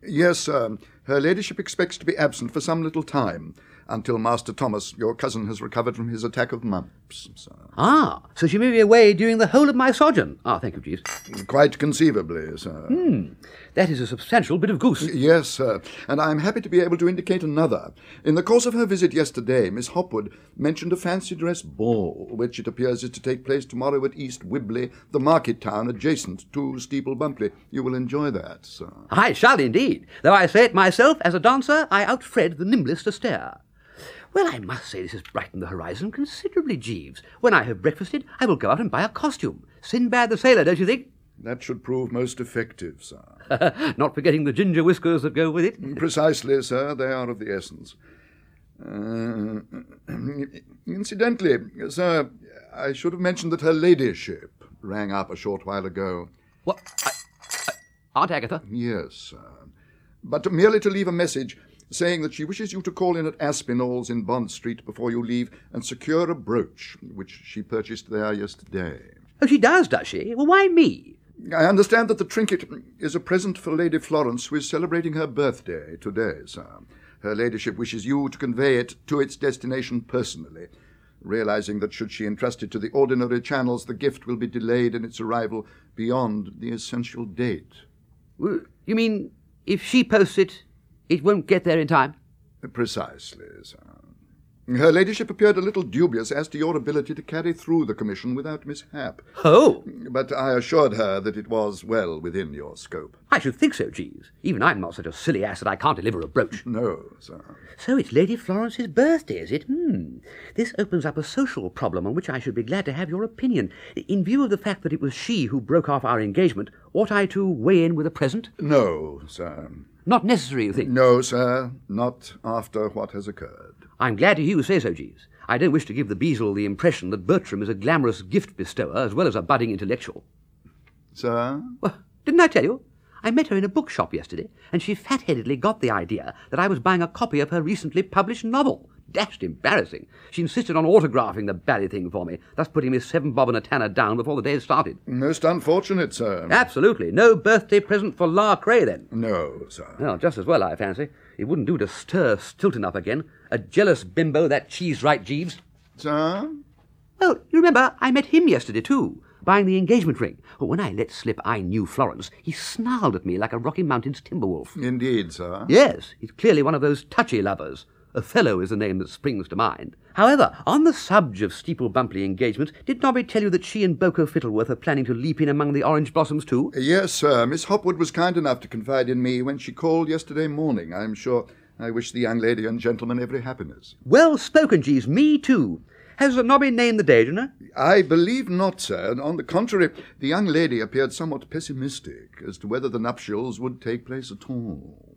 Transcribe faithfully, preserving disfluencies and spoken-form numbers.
Yes, sir. Her ladyship expects to be absent for some little time, until Master Thomas, your cousin, has recovered from his attack of mumps, sir. Ah, so she may be away during the whole of my sojourn. Ah, thank you, Jeeves. Quite conceivably, sir. Hmm, that is a substantial bit of goose. Yes, sir, and I am happy to be able to indicate another. In the course of her visit yesterday, Miss Hopwood mentioned a fancy dress ball, which it appears is to take place tomorrow at East Wibley, the market town adjacent to Steeple Bumpley. You will enjoy that, sir. I shall indeed. Though I say it myself, as a dancer, I outfred the nimblest astaire. Well, I must say this has brightened the horizon considerably, Jeeves. When I have breakfasted, I will go out and buy a costume. Sinbad the Sailor, don't you think? That should prove most effective, sir. Not forgetting the ginger whiskers that go with it. Precisely, sir. They are of the essence. Uh, incidentally, sir, I should have mentioned that her ladyship rang up a short while ago. What? I, I, Aunt Agatha? Yes, sir. But merely to leave a message saying that she wishes you to call in at Aspinall's in Bond Street before you leave and secure a brooch, which she purchased there yesterday. Oh, she does, does she? Well, why me? I understand that the trinket is a present for Lady Florence, who is celebrating her birthday today, sir. Her ladyship wishes you to convey it to its destination personally, realizing that should she entrust it to the ordinary channels, the gift will be delayed in its arrival beyond the essential date. You mean if she posts it, it won't get there in time? Precisely, sir. Her ladyship appeared a little dubious as to your ability to carry through the commission without mishap. Oh! But I assured her that it was well within your scope. I should think so, Jeeves. Even I'm not such a silly ass that I can't deliver a brooch. No, sir. So it's Lady Florence's birthday, is it? Hmm. This opens up a social problem on which I should be glad to have your opinion. In view of the fact that it was she who broke off our engagement, ought I to weigh in with a present? No, sir. Not necessary, you think? No, sir. Not after what has occurred. I'm glad to hear you say so, Jeeves. I don't wish to give the Beazle the impression that Bertram is a glamorous gift bestower as well as a budding intellectual. Sir? Well, didn't I tell you? I met her in a bookshop yesterday, and she fat-headedly got the idea that I was buying a copy of her recently published novel. Dashed embarrassing. She insisted on autographing the bally thing for me, thus putting Miss Seven Bob and a Tanner down before the day started. Most unfortunate, sir. Absolutely. No birthday present for La Cray, then? No, sir. Well, just as well, I fancy. It wouldn't do to stir Stilton up again. A jealous bimbo, that cheese right, Jeeves. Sir? Well, you remember, I met him yesterday, too, buying the engagement ring. Well, when I let slip I knew Florence, he snarled at me like a Rocky Mountains timber wolf. Indeed, sir. Yes, he's clearly one of those touchy lovers. Othello is the name that springs to mind. However, on the subject of Steeple Bumpley engagements, did Nobby tell you that she and Boko Fittleworth are planning to leap in among the orange blossoms too? Yes, sir. Miss Hopwood was kind enough to confide in me when she called yesterday morning. I'm sure I wish the young lady and gentleman every happiness. Well spoken, Jeeves. Me too. Has Nobby named the day, do you know? I believe not, sir. On the contrary, the young lady appeared somewhat pessimistic as to whether the nuptials would take place at all.